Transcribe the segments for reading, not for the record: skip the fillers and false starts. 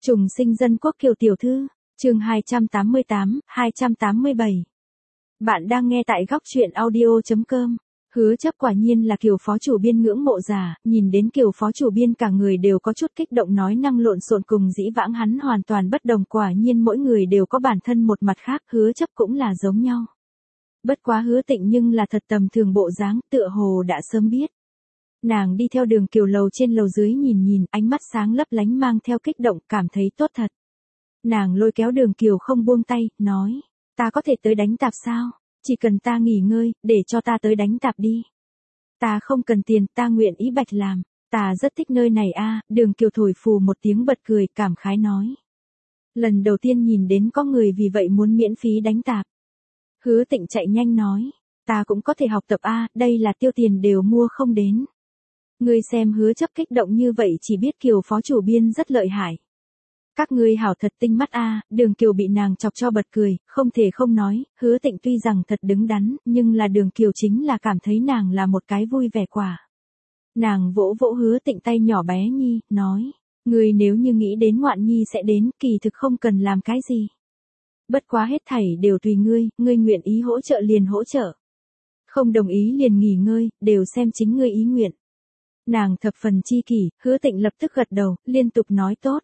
Trùng sinh dân quốc Kiều tiểu thư, chương 288, 287. Bạn đang nghe tại góc truyện audio.com. Hứa Chấp quả nhiên là Kiều phó chủ biên ngưỡng mộ giả, nhìn đến Kiều phó chủ biên cả người đều có chút kích động, nói năng lộn xộn cùng dĩ vãng hắn hoàn toàn bất đồng, quả nhiên mỗi người đều có bản thân một mặt khác, Hứa Chấp cũng là giống nhau. Bất quá Hứa Tịnh nhưng là thật tầm thường bộ dáng, tựa hồ đã sớm biết. Nàng đi theo Đường Kiều lầu trên lầu dưới nhìn, ánh mắt sáng lấp lánh mang theo kích động, cảm thấy tốt thật. Nàng lôi kéo Đường Kiều không buông tay, nói, ta có thể tới đánh tạp sao? Chỉ cần ta nghỉ ngơi, để cho ta tới đánh tạp đi. Ta không cần tiền, ta nguyện ý bạch làm, ta rất thích nơi này a. Đường Kiều thổi phù một tiếng bật cười, cảm khái nói. Lần đầu tiên nhìn đến có người vì vậy muốn miễn phí đánh tạp. Hứa Tịnh chạy nhanh nói, ta cũng có thể học tập a, đây là tiêu tiền đều mua không đến. Ngươi xem Hứa Chấp kích động như vậy chỉ biết Kiều phó chủ biên rất lợi hại. Các ngươi hảo thật tinh mắt a. Đường Kiều bị nàng chọc cho bật cười, không thể không nói, Hứa Tịnh tuy rằng thật đứng đắn, nhưng là Đường Kiều chính là cảm thấy nàng là một cái vui vẻ quả. Nàng vỗ vỗ Hứa Tịnh tay nhỏ bé nhi, nói, ngươi nếu như nghĩ đến ngoạn nhi sẽ đến, kỳ thực không cần làm cái gì. Bất quá hết thảy đều tùy ngươi, ngươi nguyện ý hỗ trợ liền hỗ trợ. Không đồng ý liền nghỉ ngơi, đều xem chính ngươi ý nguyện. Nàng thập phần chi kỷ, Hứa Tịnh lập tức gật đầu, liên tục nói tốt.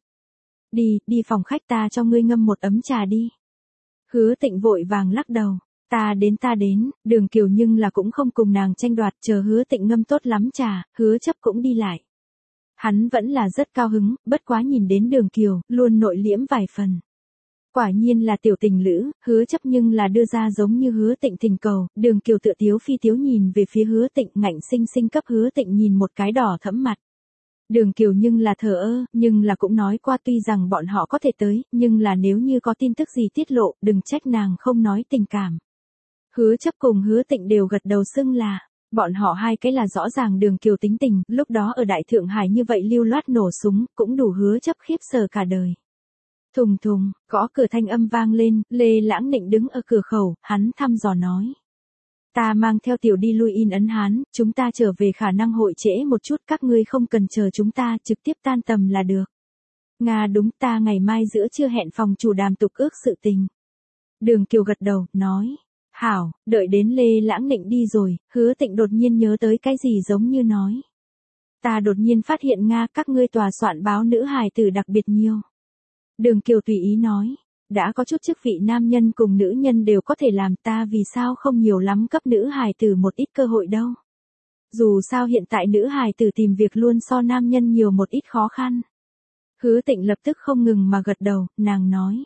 Đi phòng khách ta cho ngươi ngâm một ấm trà đi. Hứa Tịnh vội vàng lắc đầu, ta đến, Đường Kiều nhưng là cũng không cùng nàng tranh đoạt, chờ Hứa Tịnh ngâm tốt lắm trà, Hứa Chấp cũng đi lại. Hắn vẫn là rất cao hứng, bất quá nhìn đến Đường Kiều, luôn nội liễm vài phần. Quả nhiên là tiểu tình lữ, Hứa Chấp nhưng là đưa ra giống như Hứa Tịnh thỉnh cầu, Đường Kiều tựa tiếu phi tiếu nhìn về phía Hứa Tịnh, ngạnh sinh sinh cấp Hứa Tịnh nhìn một cái đỏ thẫm mặt. Đường Kiều nhưng là thờ ơ, nhưng là cũng nói qua tuy rằng bọn họ có thể tới, nhưng là nếu như có tin tức gì tiết lộ, đừng trách nàng không nói tình cảm. Hứa Chấp cùng Hứa Tịnh đều gật đầu xưng là, bọn họ hai cái là rõ ràng Đường Kiều tính tình, lúc đó ở Đại Thượng Hải như vậy lưu loát nổ súng, cũng đủ Hứa Chấp khiếp sợ cả đời. Thùng thùng, gõ cửa thanh âm vang lên, Lê Lãng Nịnh đứng ở cửa khẩu, hắn thăm dò nói. Ta mang theo tiểu đi lui in ấn Hán, chúng ta trở về khả năng hội trễ một chút, các ngươi không cần chờ chúng ta, trực tiếp tan tầm là được. Nga đúng, ta ngày mai giữa trưa hẹn phòng chủ đàm tục ước sự tình. Đường Kiều gật đầu, nói. Hảo, đợi đến Lê Lãng Nịnh đi rồi, Hứa Tịnh đột nhiên nhớ tới cái gì giống như nói. Ta đột nhiên phát hiện Nga các ngươi tòa soạn báo nữ hài tử đặc biệt nhiều. Đường Kiều tùy ý nói, đã có chút chức vị nam nhân cùng nữ nhân đều có thể làm, ta vì sao không nhiều lắm cấp nữ hài tử một ít cơ hội đâu. Dù sao hiện tại nữ hài tử tìm việc luôn so nam nhân nhiều một ít khó khăn. Hứa Tịnh lập tức không ngừng mà gật đầu, nàng nói.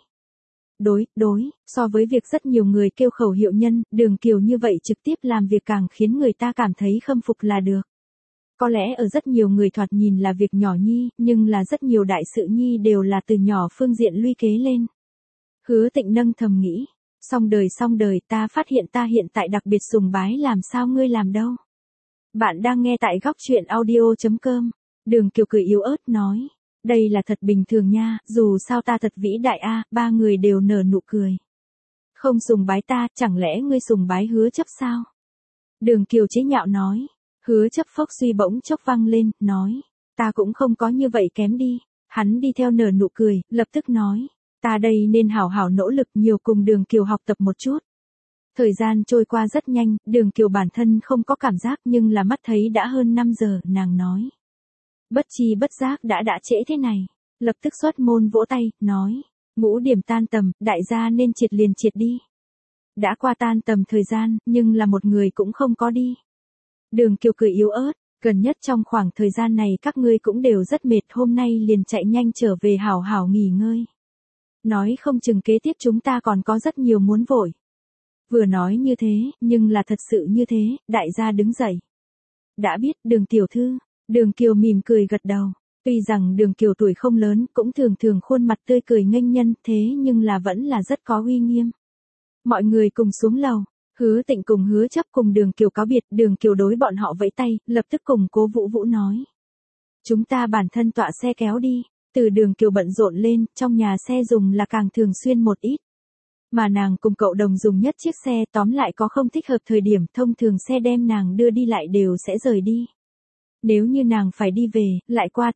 Đối, so với việc rất nhiều người kêu khẩu hiệu nhân, Đường Kiều như vậy trực tiếp làm việc càng khiến người ta cảm thấy khâm phục là được. Có lẽ ở rất nhiều người thoạt nhìn là việc nhỏ nhi, nhưng là rất nhiều đại sự nhi đều là từ nhỏ phương diện luy kế lên. Hứa Tịnh nâng thầm nghĩ, xong đời, ta phát hiện ta hiện tại đặc biệt sùng bái làm sao ngươi làm đâu. Bạn đang nghe tại góc truyện audio.com, Đường Kiều cười yếu ớt nói, đây là thật bình thường nha, dù sao ta thật vĩ đại a. Ba người đều nở nụ cười. Không sùng bái ta, chẳng lẽ ngươi sùng bái Hứa Chấp sao? Đường Kiều chế nhạo nói. Hứa Chấp phốc suy bỗng chốc vang lên, nói, ta cũng không có như vậy kém đi. Hắn đi theo nở nụ cười, lập tức nói, ta đây nên hảo hảo nỗ lực nhiều cùng Đường Kiều học tập một chút. Thời gian trôi qua rất nhanh, Đường Kiều bản thân không có cảm giác nhưng là mắt thấy đã hơn 5 giờ, nàng nói. Bất chi bất giác đã trễ thế này, lập tức xuất môn vỗ tay, nói, ngũ điểm tan tầm, đại gia nên triệt liền triệt đi. Đã qua tan tầm thời gian, nhưng là một người cũng không có đi. Đường Kiều cười yếu ớt, gần nhất trong khoảng thời gian này các ngươi cũng đều rất mệt, hôm nay liền chạy nhanh trở về hảo hảo nghỉ ngơi. Nói không chừng kế tiếp chúng ta còn có rất nhiều muốn vội. Vừa nói như thế, nhưng là thật sự như thế, đại gia đứng dậy. Đã biết, Đường tiểu thư, Đường Kiều mỉm cười gật đầu. Tuy rằng Đường Kiều tuổi không lớn, cũng thường khuôn mặt tươi cười nghênh nhân, thế nhưng là vẫn là rất có uy nghiêm. Mọi người cùng xuống lầu. Hứa Tịnh cùng Hứa Chấp cùng Đường Kiều cáo biệt, Đường Kiều đối bọn họ vẫy tay, lập tức cùng Cố Vũ nói. Chúng ta bản thân tọa xe kéo đi, từ Đường Kiều bận rộn lên, trong nhà xe dùng là càng thường xuyên một ít. Mà nàng cùng cậu đồng dùng nhất chiếc xe, tóm lại có không thích hợp thời điểm, thông thường xe đem nàng đưa đi lại đều sẽ rời đi. Nếu như nàng phải đi về, lại qua tiếp,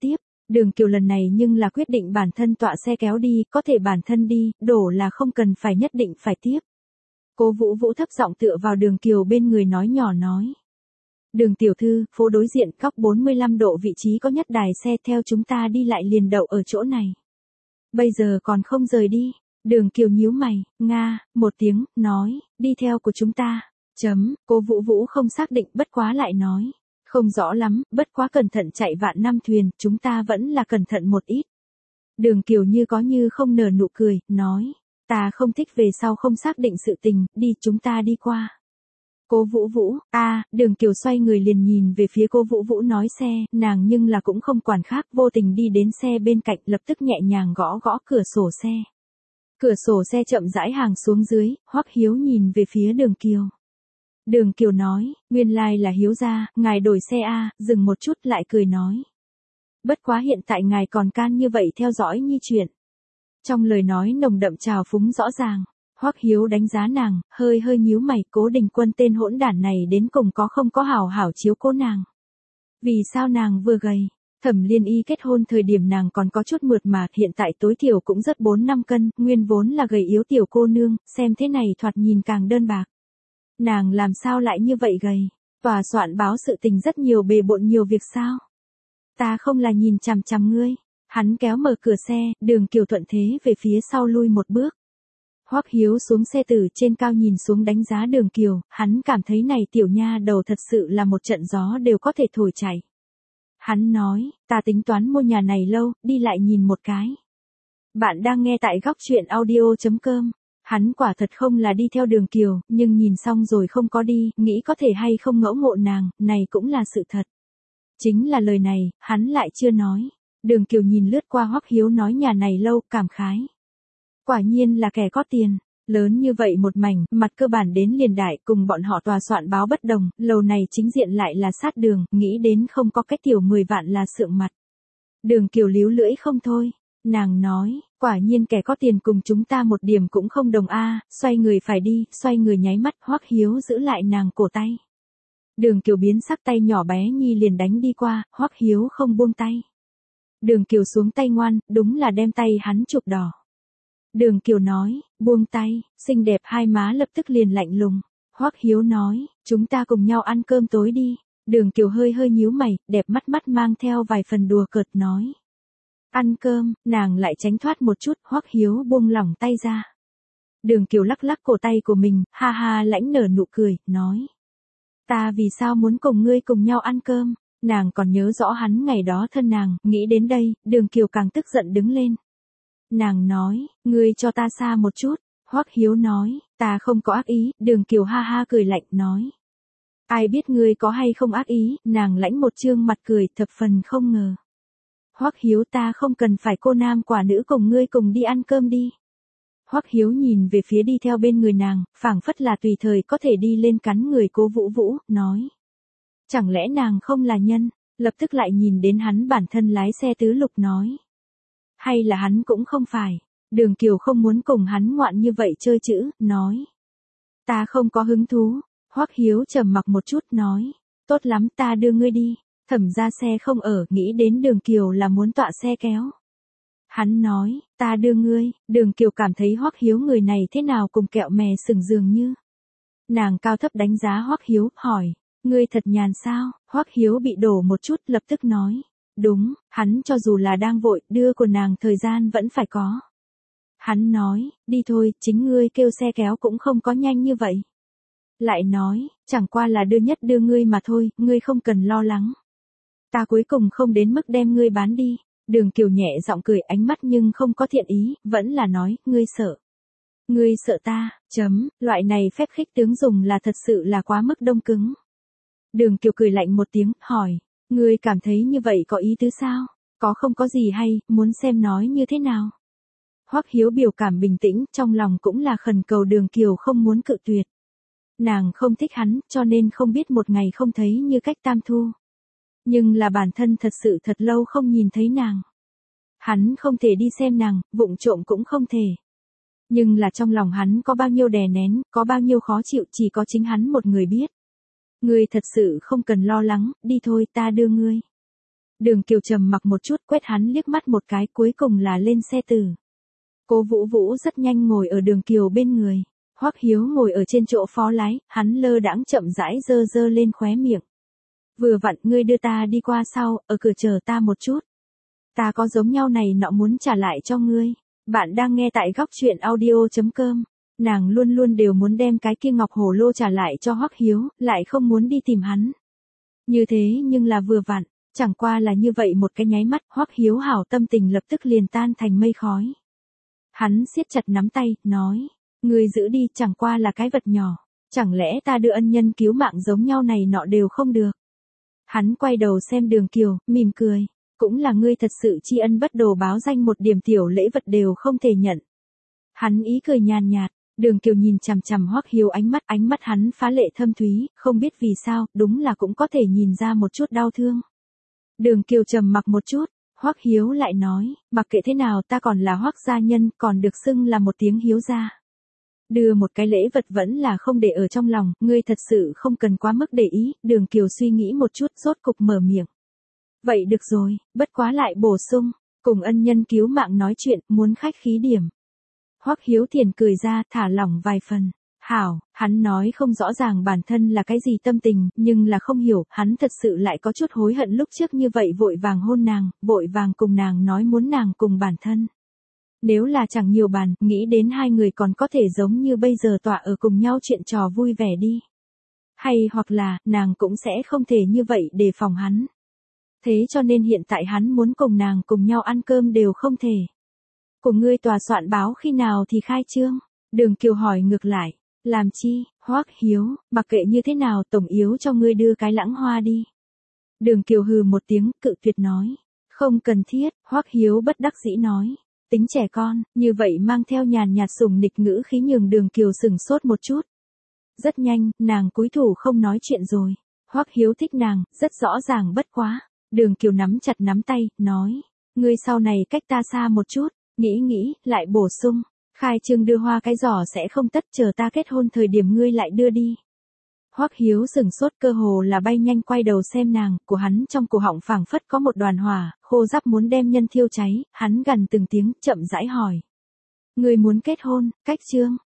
Đường Kiều lần này nhưng là quyết định bản thân tọa xe kéo đi, có thể bản thân đi, đổ là không cần phải nhất định phải tiếp. Cố Vũ Vũ thấp giọng tựa vào Đường Kiều bên người nói nhỏ nói. Đường tiểu thư, phố đối diện góc 45 độ vị trí có nhất đài xe theo chúng ta đi lại liền đậu ở chỗ này. Bây giờ còn không rời đi. Đường Kiều nhíu mày, nga, một tiếng, nói, đi theo của chúng ta. Cố Vũ Vũ không xác định bất quá lại nói. Không rõ lắm, bất quá cẩn thận chạy vạn năm thuyền, chúng ta vẫn là cẩn thận một ít. Đường Kiều như có như không nở nụ cười, nói. Ta không thích về sau không xác định sự tình, đi chúng ta đi qua. Cố Vũ Vũ, Đường Kiều xoay người liền nhìn về phía Cố Vũ Vũ nói xe, nàng nhưng là cũng không quản khác, vô tình đi đến xe bên cạnh lập tức nhẹ nhàng gõ gõ cửa sổ xe. Cửa sổ xe chậm rãi hàng xuống dưới, Hoắc Hiếu nhìn về phía Đường Kiều. Đường Kiều nói, nguyên lai là Hiếu gia, ngài đổi xe dừng một chút lại cười nói. Bất quá hiện tại ngài còn can như vậy theo dõi như chuyện. Trong lời nói nồng đậm trào phúng rõ ràng, Hoắc Hiếu đánh giá nàng, hơi nhíu mày, Cố Đình Quân tên hỗn đản này đến cùng có không có hảo hảo chiếu cố nàng. Vì sao nàng vừa gầy, Thẩm Liên Y kết hôn thời điểm nàng còn có chút mượt mà, hiện tại tối thiểu cũng rất 4-5 cân, nguyên vốn là gầy yếu tiểu cô nương, xem thế này thoạt nhìn càng đơn bạc. Nàng làm sao lại như vậy gầy? Tòa soạn báo sự tình rất nhiều bề bộn nhiều việc sao? Ta không là nhìn chằm chằm ngươi. Hắn kéo mở cửa xe, Đường Kiều thuận thế về phía sau lui một bước. Hoắc Hiếu xuống xe từ trên cao nhìn xuống đánh giá Đường Kiều, hắn cảm thấy này tiểu nha đầu thật sự là một trận gió đều có thể thổi chảy. Hắn nói, ta tính toán mua nhà này lâu, đi lại nhìn một cái. Bạn đang nghe tại góc truyện audio.com. Hắn quả thật không là đi theo Đường Kiều, nhưng nhìn xong rồi không có đi, nghĩ có thể hay không ngẫu ngộ nàng, này cũng là sự thật. Chính là lời này, hắn lại chưa nói. Đường Kiều nhìn lướt qua Hoắc Hiếu nói nhà này lâu, cảm khái. Quả nhiên là kẻ có tiền, lớn như vậy một mảnh, mặt cơ bản đến liền đại, cùng bọn họ tòa soạn báo bất đồng, lầu này chính diện lại là sát đường, nghĩ đến không có cách tiểu 10 vạn là sượng mặt. Đường Kiều líu lưỡi không thôi, nàng nói, quả nhiên kẻ có tiền cùng chúng ta một điểm cũng không đồng xoay người phải đi, xoay người nháy mắt, Hoắc Hiếu giữ lại nàng cổ tay. Đường Kiều biến sắc, tay nhỏ bé nhi liền đánh đi qua, Hoắc Hiếu không buông tay. Đường Kiều xuống tay ngoan, đúng là đem tay hắn chụp đỏ. Đường Kiều nói, buông tay, xinh đẹp hai má lập tức liền lạnh lùng. Hoắc Hiếu nói, chúng ta cùng nhau ăn cơm tối đi. Đường Kiều hơi nhíu mày, đẹp mắt mang theo vài phần đùa cợt nói. Ăn cơm, nàng lại tránh thoát một chút, Hoắc Hiếu buông lỏng tay ra. Đường Kiều lắc cổ tay của mình, ha lãnh nở nụ cười, nói. Ta vì sao muốn cùng ngươi cùng nhau ăn cơm? Nàng còn nhớ rõ hắn ngày đó thân nàng, nghĩ đến đây, Đường Kiều càng tức giận đứng lên. Nàng nói, ngươi cho ta xa một chút. Hoắc Hiếu nói, ta không có ác ý, Đường Kiều ha cười lạnh nói. Ai biết ngươi có hay không ác ý, nàng lãnh một trương mặt cười thập phần không ngờ. Hoắc Hiếu, ta không cần phải cô nam quả nữ cùng ngươi cùng đi ăn cơm đi. Hoắc Hiếu nhìn về phía đi theo bên người nàng, phảng phất là tùy thời có thể đi lên cắn người Cố Vũ Vũ, nói. Chẳng lẽ nàng không là nhân, lập tức lại nhìn đến hắn bản thân lái xe tứ lục nói. Hay là hắn cũng không phải, Đường Kiều không muốn cùng hắn ngoạn như vậy chơi chữ, nói. Ta không có hứng thú, Hoắc Hiếu trầm mặc một chút nói. Tốt lắm, ta đưa ngươi đi. Thẩm ra xe không ở, nghĩ đến Đường Kiều là muốn tọa xe kéo. Hắn nói, ta đưa ngươi. Đường Kiều cảm thấy Hoắc Hiếu người này thế nào cùng kẹo mè sừng dường như. Nàng cao thấp đánh giá Hoắc Hiếu, hỏi, ngươi thật nhàn sao? Hoắc Hiếu bị đổ một chút, lập tức nói, đúng, hắn cho dù là đang vội, đưa của nàng thời gian vẫn phải có. Hắn nói, đi thôi, chính ngươi kêu xe kéo cũng không có nhanh như vậy. Lại nói, chẳng qua là đưa ngươi mà thôi, ngươi không cần lo lắng. Ta cuối cùng không đến mức đem ngươi bán đi. Đường Kiều nhẹ giọng cười, ánh mắt nhưng không có thiện ý, vẫn là nói, ngươi sợ. Ngươi sợ ta, loại này phép khích tướng dùng là thật sự là quá mức đông cứng. Đường Kiều cười lạnh một tiếng, hỏi, ngươi cảm thấy như vậy có ý tứ sao? Có không có gì hay, muốn xem nói như thế nào? Hoắc Hiếu biểu cảm bình tĩnh, trong lòng cũng là khẩn cầu Đường Kiều không muốn cự tuyệt. Nàng không thích hắn, cho nên không biết một ngày không thấy như cách tam thu. Nhưng là bản thân thật sự thật lâu không nhìn thấy nàng. Hắn không thể đi xem nàng, vụng trộm cũng không thể. Nhưng là trong lòng hắn có bao nhiêu đè nén, có bao nhiêu khó chịu, chỉ có chính hắn một người biết. Ngươi thật sự không cần lo lắng, đi thôi, ta đưa ngươi. Đường Kiều trầm mặc một chút, quét hắn liếc mắt một cái, cuối cùng là lên xe từ. Cố Vũ Vũ rất nhanh ngồi ở Đường Kiều bên người. Hoắc Hiếu ngồi ở trên chỗ phó lái, hắn lơ đãng chậm rãi giơ giơ lên khóe miệng. Vừa vặn ngươi đưa ta đi qua sau, ở cửa chờ ta một chút. Ta có giống nhau này nọ muốn trả lại cho ngươi. Bạn đang nghe tại góc truyện audio.com. Nàng luôn luôn đều muốn đem cái kia ngọc hổ lô trả lại cho Hoắc Hiếu, lại không muốn đi tìm hắn. Như thế nhưng là vừa vặn, chẳng qua là như vậy một cái nháy mắt, Hoắc Hiếu hảo tâm tình lập tức liền tan thành mây khói. Hắn siết chặt nắm tay, nói, ngươi giữ đi, chẳng qua là cái vật nhỏ, chẳng lẽ ta đưa ân nhân cứu mạng giống nhau này nọ đều không được. Hắn quay đầu xem Đường Kiều, mỉm cười, cũng là ngươi thật sự tri ân bất đồ báo danh, một điểm tiểu lễ vật đều không thể nhận. Hắn ý cười nhàn nhạt. Đường Kiều nhìn chằm chằm Hoắc Hiếu ánh mắt hắn phá lệ thâm thúy, không biết vì sao, đúng là cũng có thể nhìn ra một chút đau thương. Đường Kiều trầm mặc một chút, Hoắc Hiếu lại nói, mặc kệ thế nào ta còn là Hoắc gia nhân, còn được xưng là một tiếng Hiếu gia. Đưa một cái lễ vật vẫn là không để ở trong lòng, ngươi thật sự không cần quá mức để ý. Đường Kiều suy nghĩ một chút, rốt cục mở miệng. Vậy được rồi, bất quá lại bổ sung, cùng ân nhân cứu mạng nói chuyện, muốn khách khí điểm. Hoắc Hiếu Thiền cười ra, thả lỏng vài phần. Hảo, hắn nói không rõ ràng bản thân là cái gì tâm tình, nhưng là không hiểu, hắn thật sự lại có chút hối hận lúc trước như vậy vội vàng hôn nàng, vội vàng cùng nàng nói muốn nàng cùng bản thân. Nếu là chẳng nhiều bàn, nghĩ đến hai người còn có thể giống như bây giờ tọa ở cùng nhau chuyện trò vui vẻ đi. Hay hoặc là, nàng cũng sẽ không thể như vậy đề phòng hắn. Thế cho nên hiện tại hắn muốn cùng nàng cùng nhau ăn cơm đều không thể. Của ngươi tòa soạn báo khi nào thì khai trương? Đường Kiều hỏi ngược lại. Làm chi, Hoắc Hiếu, mặc kệ như thế nào tổng yếu cho ngươi đưa cái lãng hoa đi. Đường Kiều hừ một tiếng, cự tuyệt nói. Không cần thiết, Hoắc Hiếu bất đắc dĩ nói. Tính trẻ con, như vậy mang theo nhàn nhạt sủng nịch ngữ khí nhường Đường Kiều sừng sốt một chút. Rất nhanh, nàng cúi thủ không nói chuyện rồi. Hoắc Hiếu thích nàng, rất rõ ràng bất quá. Đường Kiều nắm chặt nắm tay, nói. Ngươi sau này cách ta xa một chút. Nghĩ, lại bổ sung, khai trương đưa hoa cái giỏ sẽ không tất, chờ ta kết hôn thời điểm ngươi lại đưa đi. Hoắc Hiếu sừng sốt, cơ hồ là bay nhanh quay đầu xem nàng, của hắn trong cổ họng phảng phất có một đoàn hỏa, khô ráp muốn đem nhân thiêu cháy, hắn gần từng tiếng, chậm rãi hỏi. Ngươi muốn kết hôn, cách trương,